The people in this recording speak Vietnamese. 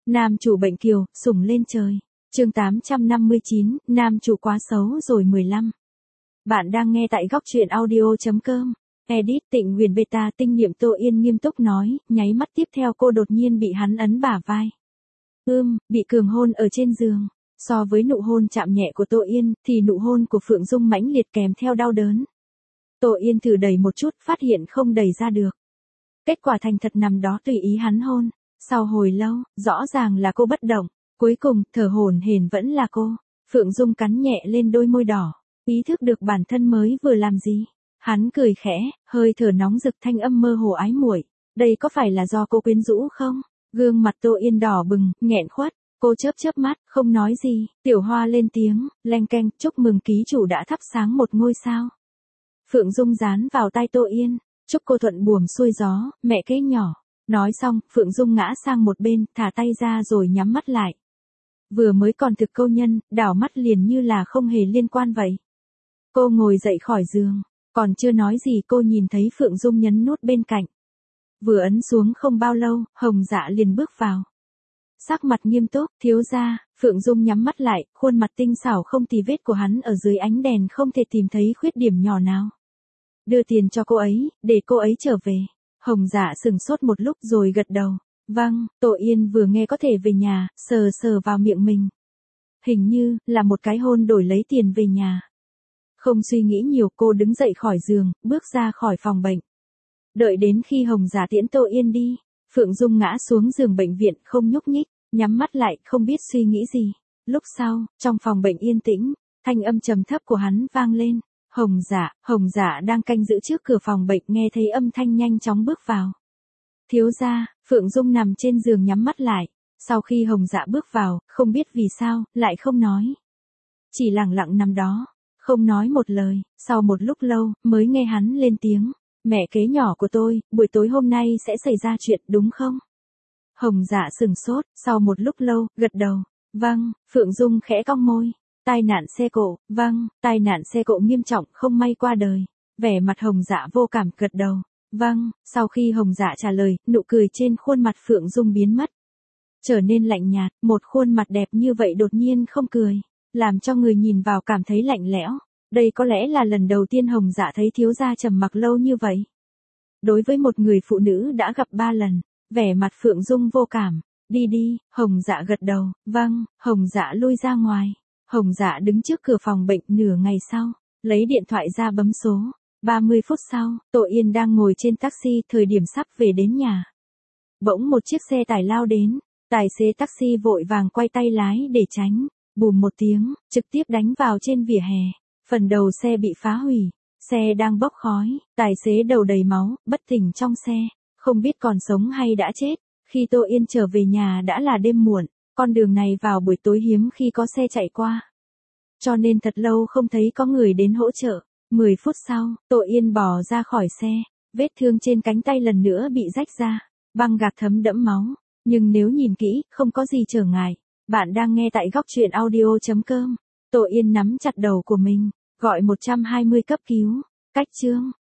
Nam chủ bệnh kiều, sủng lên trời. Chương 859, nam chủ quá xấu rồi 15. Bạn đang nghe tại góc truyện audio.com. Edit Tịnh Huyền Beta tinh niệm Tô Yên nghiêm túc nói, nháy mắt tiếp theo cô đột nhiên bị hắn ấn bả vai. Bị cường hôn ở trên giường. So với nụ hôn chạm nhẹ của Tô Yên, thì nụ hôn của Phượng Dung mãnh liệt kèm theo đau đớn. Tô Yên thử đẩy một chút, phát hiện không đẩy ra được. Kết quả thành thật nằm đó tùy ý hắn hôn. Sau hồi lâu, rõ ràng là cô bất động. Cuối cùng, thở hổn hển vẫn là cô. Phượng Dung cắn nhẹ lên đôi môi đỏ. Ý thức được bản thân mới vừa làm gì. Hắn cười khẽ, hơi thở nóng rực thanh âm mơ hồ ái muội. Đây có phải là do cô quyến rũ không? Gương mặt Tô Yên đỏ bừng, nghẹn khuất. Cô chớp mắt, không nói gì. Tiểu Hoa lên tiếng, leng keng, chúc mừng ký chủ đã thắp sáng một ngôi sao. Phượng Dung dán vào tai Tô Yên. Chúc cô thuận buồm xuôi gió, mẹ kế nhỏ. Nói xong, Phượng Dung ngã sang một bên, thả tay ra rồi nhắm mắt lại. Vừa mới còn thực câu nhân, đảo mắt liền như là không hề liên quan vậy. Cô ngồi dậy khỏi giường, còn chưa nói gì cô nhìn thấy Phượng Dung nhấn nút bên cạnh. Vừa ấn xuống không bao lâu, Hồng Dạ liền bước vào. Sắc mặt nghiêm túc, thiếu gia. Phượng Dung nhắm mắt lại, khuôn mặt tinh xảo không tì vết của hắn ở dưới ánh đèn không thể tìm thấy khuyết điểm nhỏ nào. Đưa tiền cho cô ấy, để cô ấy trở về. Hồng Dạ sừng sốt một lúc rồi gật đầu. Vâng, Tô Yên vừa nghe có thể về nhà, sờ vào miệng mình. Hình như, là một cái hôn đổi lấy tiền về nhà. Không suy nghĩ nhiều cô đứng dậy khỏi giường, bước ra khỏi phòng bệnh. Đợi đến khi Hồng Dạ tiễn Tô Yên đi, Phượng Dung ngã xuống giường bệnh viện không nhúc nhích, nhắm mắt lại không biết suy nghĩ gì. Lúc sau, trong phòng bệnh yên tĩnh, thanh âm trầm thấp của hắn vang lên. Hồng Dạ đang canh giữ trước cửa phòng bệnh nghe thấy âm thanh nhanh chóng bước vào. Thiếu gia. Phượng Dung nằm trên giường nhắm mắt lại. Sau khi Hồng Dạ bước vào, không biết vì sao, lại không nói. Chỉ lặng lặng nằm đó, không nói một lời. Sau một lúc lâu, mới nghe hắn lên tiếng. Mẹ kế nhỏ của tôi, buổi tối hôm nay sẽ xảy ra chuyện đúng không? Hồng Dạ sừng sốt, sau một lúc lâu, gật đầu. Vâng. Phượng Dung khẽ cong môi. Tai nạn xe cộ. Vâng, tai nạn xe cộ nghiêm trọng không may qua đời. Vẻ mặt Hồng Dạ vô cảm gật đầu. Vâng. Sau khi Hồng Dạ trả lời, nụ cười trên khuôn mặt Phượng Dung biến mất. Trở nên lạnh nhạt, một khuôn mặt đẹp như vậy đột nhiên không cười. Làm cho người nhìn vào cảm thấy lạnh lẽo. Đây có lẽ là lần đầu tiên Hồng Dạ thấy thiếu gia trầm mặc lâu như vậy. Đối với một người phụ nữ đã gặp 3 lần, vẻ mặt Phượng Dung vô cảm. Đi, Hồng Dạ gật đầu. Vâng. Hồng Dạ lui ra ngoài. Hồng Dạ đứng trước cửa phòng bệnh nửa ngày sau, lấy điện thoại ra bấm số. 30 phút sau, Tô Yên đang ngồi trên taxi thời điểm sắp về đến nhà. Bỗng một chiếc xe tải lao đến, tài xế taxi vội vàng quay tay lái để tránh, bùm một tiếng, trực tiếp đánh vào trên vỉa hè. Phần đầu xe bị phá hủy, xe đang bốc khói, tài xế đầu đầy máu, bất tỉnh trong xe, không biết còn sống hay đã chết. Khi Tô Yên trở về nhà đã là đêm muộn, con đường này vào buổi tối hiếm khi có xe chạy qua. Cho nên thật lâu không thấy có người đến hỗ trợ. 10 phút sau, Tô Yên bò ra khỏi xe, vết thương trên cánh tay lần nữa bị rách ra, băng gạc thấm đẫm máu, nhưng nếu nhìn kỹ, không có gì trở ngại. Bạn đang nghe tại góc truyện audio.com. Tô Yên nắm chặt đầu của mình, gọi 120 cấp cứu. Cách chương